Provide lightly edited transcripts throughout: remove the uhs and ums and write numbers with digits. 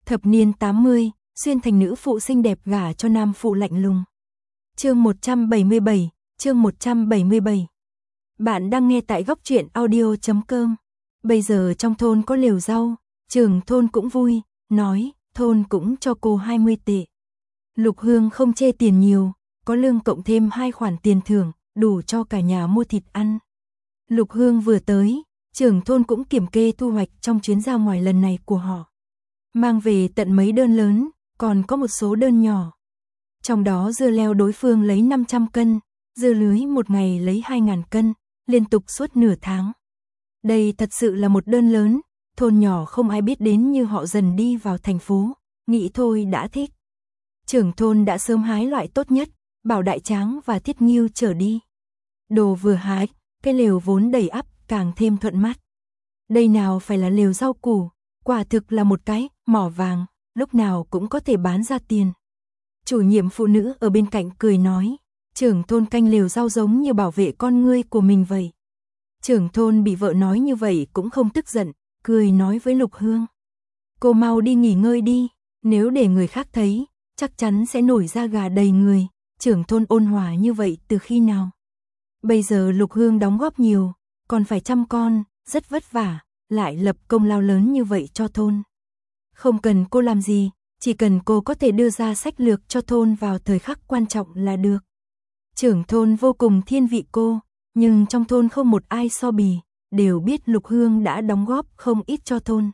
Thập niên 80, xuyên thành nữ phụ xinh đẹp gả cho nam phụ lạnh lùng. Chương 177, chương 177. Bạn đang nghe tại góc truyện audio.com. Bây giờ trong thôn có lều rau, trưởng thôn cũng vui, nói, thôn cũng cho cô 20 tệ. Lục Hương không chê tiền nhiều, có lương cộng thêm 2 khoản tiền thưởng, đủ cho cả nhà mua thịt ăn. Lục Hương vừa tới, trưởng thôn cũng kiểm kê thu hoạch trong chuyến ra ngoài lần này của họ. Mang về tận mấy đơn lớn, còn có một số đơn nhỏ. Trong đó dưa leo đối phương lấy 500 cân, dưa lưới một ngày lấy 2.000 cân, liên tục suốt nửa tháng. Đây thật sự là một đơn lớn, thôn nhỏ không ai biết đến như họ dần đi vào thành phố, nghĩ thôi đã thích. Trưởng thôn đã sớm hái loại tốt nhất, bảo Đại Tráng và Thiết Nghiêu chở đi. Đồ vừa hái, cái lều vốn đầy ắp càng thêm thuận mắt. Đây nào phải là lều rau củ, quả thực là một cái mỏ vàng, lúc nào cũng có thể bán ra tiền. Chủ nhiệm phụ nữ ở bên cạnh cười nói, trưởng thôn canh lều rau giống như bảo vệ con ngươi của mình vậy. Trưởng thôn bị vợ nói như vậy cũng không tức giận, cười nói với Lục Hương. Cô mau đi nghỉ ngơi đi, nếu để người khác thấy, chắc chắn sẽ nổi da gà đầy người. Trưởng thôn ôn hòa như vậy từ khi nào? Bây giờ Lục Hương đóng góp nhiều, còn phải chăm con, rất vất vả, lại lập công lao lớn như vậy cho thôn. Không cần cô làm gì, chỉ cần cô có thể đưa ra sách lược cho thôn vào thời khắc quan trọng là được. Trưởng thôn vô cùng thiên vị cô, nhưng trong thôn không một ai so bì, đều biết Lục Hương đã đóng góp không ít cho thôn.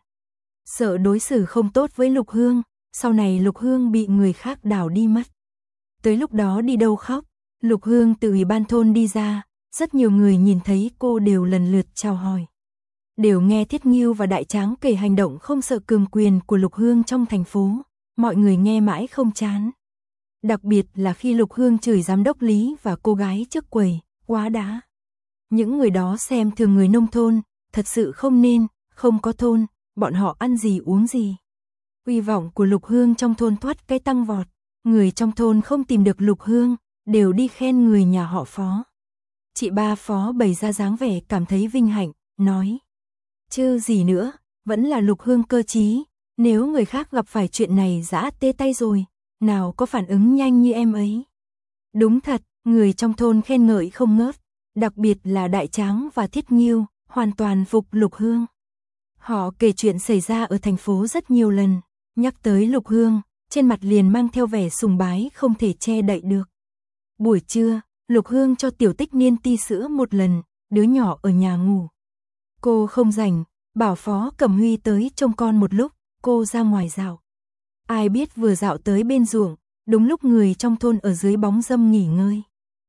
Sợ đối xử không tốt với Lục Hương, sau này Lục Hương bị người khác đào đi mất. Tới lúc đó đi đâu khóc, Lục Hương từ ủy ban thôn đi ra, rất nhiều người nhìn thấy cô đều lần lượt chào hỏi. Đều nghe Thiết Nghiêu và Đại Tráng kể hành động không sợ cường quyền của Lục Hương trong thành phố, mọi người nghe mãi không chán. Đặc biệt là khi Lục Hương chửi giám đốc Lý và cô gái trước quầy, quá đã. Những người đó xem thường người nông thôn, thật sự không nên, không có thôn, bọn họ ăn gì uống gì. Uy vọng của Lục Hương trong thôn thoát cái tăng vọt, người trong thôn không tìm được Lục Hương, đều đi khen người nhà họ Phó. Chị ba Phó bày ra dáng vẻ cảm thấy vinh hạnh, nói. Chứ gì nữa, vẫn là Lục Hương cơ trí, nếu người khác gặp phải chuyện này dã tê tay rồi, nào có phản ứng nhanh như em ấy. Đúng thật, người trong thôn khen ngợi không ngớt, đặc biệt là Đại Tráng và Thiết Nghiêu, hoàn toàn phục Lục Hương. Họ kể chuyện xảy ra ở thành phố rất nhiều lần, nhắc tới Lục Hương, trên mặt liền mang theo vẻ sùng bái không thể che đậy được. Buổi trưa, Lục Hương cho Tiểu Tích Niên ti sữa một lần, đứa nhỏ ở nhà ngủ. Cô không rảnh, bảo Phó Cẩm Huy tới trông con một lúc, cô ra ngoài dạo. Ai biết vừa dạo tới bên ruộng, đúng lúc người trong thôn ở dưới bóng râm nghỉ ngơi.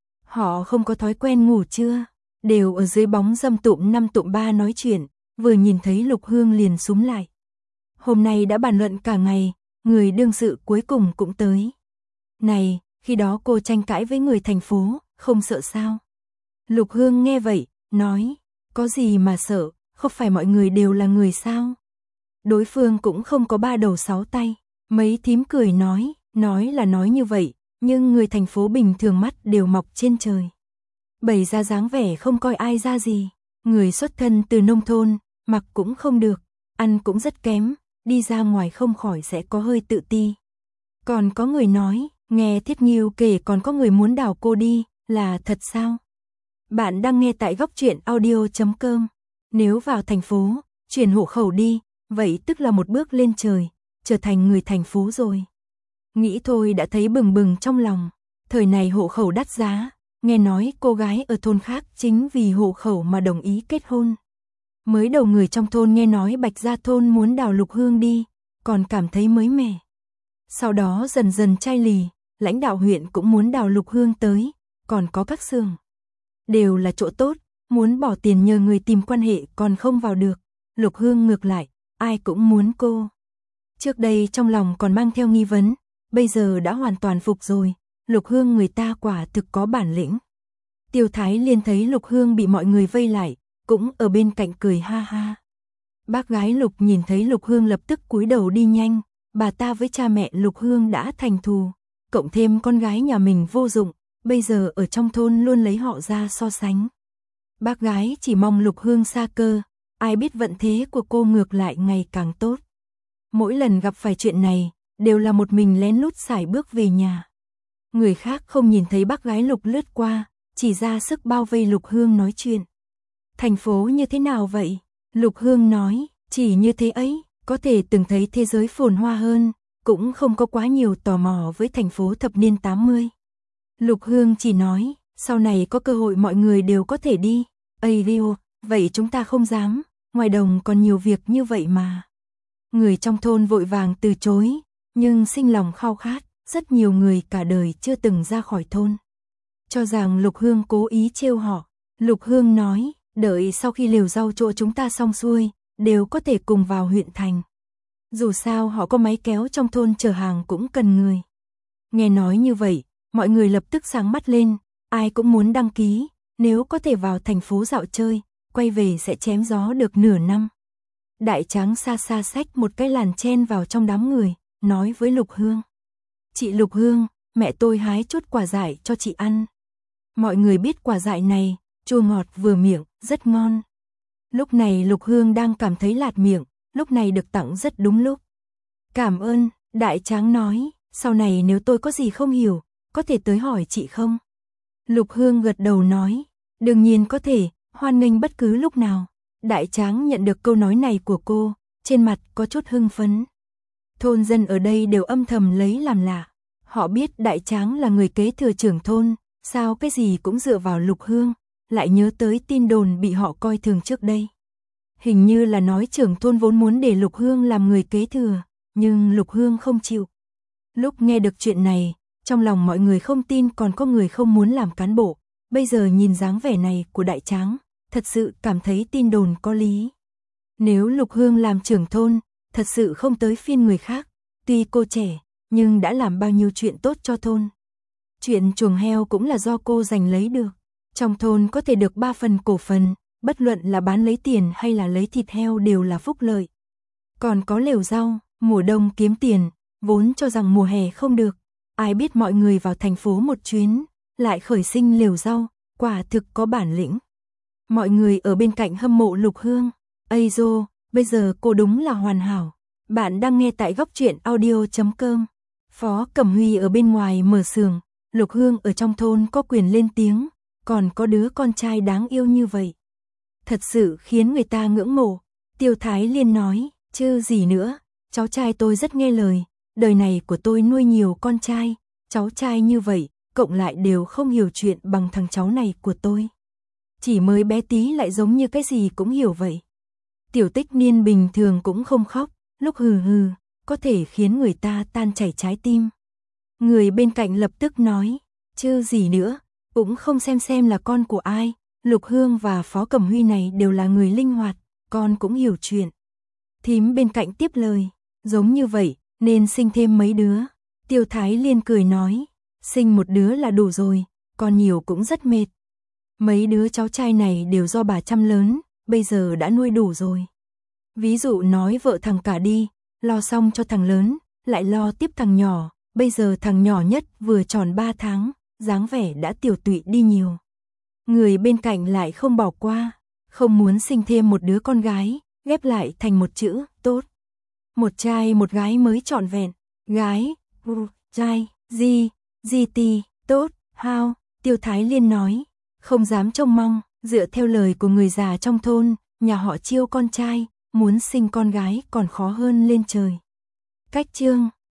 Họ không có thói quen ngủ trưa, đều ở dưới bóng râm tụm 5 tụm 3 nói chuyện, vừa nhìn thấy Lục Hương liền súm lại. Hôm nay đã bàn luận cả ngày, người đương sự cuối cùng cũng tới. Này, khi đó cô tranh cãi với người thành phố, không sợ sao? Lục Hương nghe vậy, nói, có gì mà sợ, không phải mọi người đều là người sao? Đối phương cũng không có 3 đầu 6 tay, mấy thím cười nói là nói như vậy, nhưng người thành phố bình thường mắt đều mọc trên trời. Bày ra dáng vẻ không coi ai ra gì, người xuất thân từ nông thôn, mặc cũng không được, ăn cũng rất kém, đi ra ngoài không khỏi sẽ có hơi tự ti. Còn có người nói, nghe Thiết Nghiêu kể còn có người muốn đào cô đi, là thật sao? Bạn đang nghe tại góc truyện audio.com. Nếu vào thành phố, chuyển hộ khẩu đi, vậy tức là một bước lên trời, trở thành người thành phố rồi. Nghĩ thôi đã thấy bừng bừng trong lòng, thời này hộ khẩu đắt giá, nghe nói cô gái ở thôn khác chính vì hộ khẩu mà đồng ý kết hôn. Mới đầu người trong thôn nghe nói Bạch Gia thôn muốn đào Lục Hương đi, còn cảm thấy mới mẻ. Sau đó dần dần chai lì, lãnh đạo huyện cũng muốn đào Lục Hương tới, còn có các xưởng. Đều là chỗ tốt, muốn bỏ tiền nhờ người tìm quan hệ còn không vào được. Lục Hương ngược lại, ai cũng muốn cô. Trước đây trong lòng còn mang theo nghi vấn, bây giờ đã hoàn toàn phục rồi. Lục Hương người ta quả thực có bản lĩnh. Tiêu Thái Liên thấy Lục Hương bị mọi người vây lại, cũng ở bên cạnh cười ha ha. Bác gái Lục nhìn thấy Lục Hương lập tức cúi đầu đi nhanh, bà ta với cha mẹ Lục Hương đã thành thù, cộng thêm con gái nhà mình vô dụng, bây giờ ở trong thôn luôn lấy họ ra so sánh. Bác gái chỉ mong Lục Hương xa cơ, ai biết vận thế của cô ngược lại ngày càng tốt. Mỗi lần gặp phải chuyện này, đều là một mình lén lút sải bước về nhà. Người khác không nhìn thấy bác gái Lục lướt qua, chỉ ra sức bao vây Lục Hương nói chuyện. Thành phố như thế nào vậy? Lục Hương nói, chỉ như thế ấy, có thể từng thấy thế giới phồn hoa hơn, cũng không có quá nhiều tò mò với thành phố thập niên 80. Lục Hương chỉ nói, sau này có cơ hội mọi người đều có thể đi. Ây Rio, vậy chúng ta không dám, ngoài đồng còn nhiều việc như vậy mà. Người trong thôn vội vàng từ chối, nhưng sinh lòng khao khát, rất nhiều người cả đời chưa từng ra khỏi thôn. Cho rằng Lục Hương cố ý trêu họ. Lục Hương nói, đợi sau khi lều rau chỗ chúng ta xong xuôi, đều có thể cùng vào huyện thành. Dù sao họ có máy kéo trong thôn chở hàng cũng cần người. Nghe nói như vậy, mọi người lập tức sáng mắt lên, ai cũng muốn đăng ký, nếu có thể vào thành phố dạo chơi, quay về sẽ chém gió được nửa năm. Đại Tráng xa xa xách một cái làn chen vào trong đám người, nói với Lục Hương. Chị Lục Hương, mẹ tôi hái chút quả dại cho chị ăn. Mọi người biết quả dại này, chua ngọt vừa miệng, rất ngon. Lúc này Lục Hương đang cảm thấy lạt miệng, lúc này được tặng rất đúng lúc. Cảm ơn, Đại Tráng nói, sau này nếu tôi có gì không hiểu, có thể tới hỏi chị không? Lục Hương gật đầu nói, đương nhiên có thể, hoan nghênh bất cứ lúc nào. Đại Tráng nhận được câu nói này của cô, trên mặt có chút hưng phấn. Thôn dân ở đây đều âm thầm lấy làm lạ. Họ biết Đại Tráng là người kế thừa trưởng thôn, sao cái gì cũng dựa vào Lục Hương, lại nhớ tới tin đồn bị họ coi thường trước đây. Hình như là nói trưởng thôn vốn muốn để Lục Hương làm người kế thừa, nhưng Lục Hương không chịu. Lúc nghe được chuyện này, trong lòng mọi người không tin còn có người không muốn làm cán bộ, bây giờ nhìn dáng vẻ này của Đại Tráng, thật sự cảm thấy tin đồn có lý. Nếu Lục Hương làm trưởng thôn, thật sự không tới phiên người khác, tuy cô trẻ, nhưng đã làm bao nhiêu chuyện tốt cho thôn. Chuyện chuồng heo cũng là do cô giành lấy được. Trong thôn có thể được 3 phần cổ phần, bất luận là bán lấy tiền hay là lấy thịt heo đều là phúc lợi. Còn có lều rau, mùa đông kiếm tiền, vốn cho rằng mùa hè không được. Ai biết mọi người vào thành phố một chuyến, lại khởi sinh lều rau, quả thực có bản lĩnh. Mọi người ở bên cạnh hâm mộ Lục Hương. Ây dô, bây giờ cô đúng là hoàn hảo. Bạn đang nghe tại góc truyện audio.com. Phó Cẩm Huy ở bên ngoài mở xưởng, Lục Hương ở trong thôn có quyền lên tiếng, còn có đứa con trai đáng yêu như vậy. Thật sự khiến người ta ngưỡng mộ. Tiêu Thái Liên nói, chứ gì nữa, cháu trai tôi rất nghe lời, đời này của tôi nuôi nhiều con trai, cháu trai như vậy, cộng lại đều không hiểu chuyện bằng thằng cháu này của tôi. Chỉ mới bé tí lại giống như cái gì cũng hiểu vậy. Tiểu Tích Niên bình thường cũng không khóc, lúc hừ hừ, có thể khiến người ta tan chảy trái tim. Người bên cạnh lập tức nói, chứ gì nữa, cũng không xem là con của ai, Lục Hương và Phó Cẩm Huy này đều là người linh hoạt, con cũng hiểu chuyện. Thím bên cạnh tiếp lời, giống như vậy, nên sinh thêm mấy đứa. Tiêu Thái Liên cười nói, sinh một đứa là đủ rồi, con nhiều cũng rất mệt. Mấy đứa cháu trai này đều do bà chăm lớn, bây giờ đã nuôi đủ rồi. Ví dụ nói vợ thằng cả đi, lo xong cho thằng lớn, lại lo tiếp thằng nhỏ, bây giờ thằng nhỏ nhất vừa tròn 3 tháng, dáng vẻ đã tiểu tụy đi nhiều. Người bên cạnh lại không bỏ qua, không muốn sinh thêm một đứa con gái, ghép lại thành một chữ, tốt. Một trai một gái mới trọn vẹn, gái, trai, GT, tốt, how, Tiêu Thái Liên nói, không dám trông mong, dựa theo lời của người già trong thôn, nhà họ chiêu con trai, muốn sinh con gái còn khó hơn lên trời. Cách chương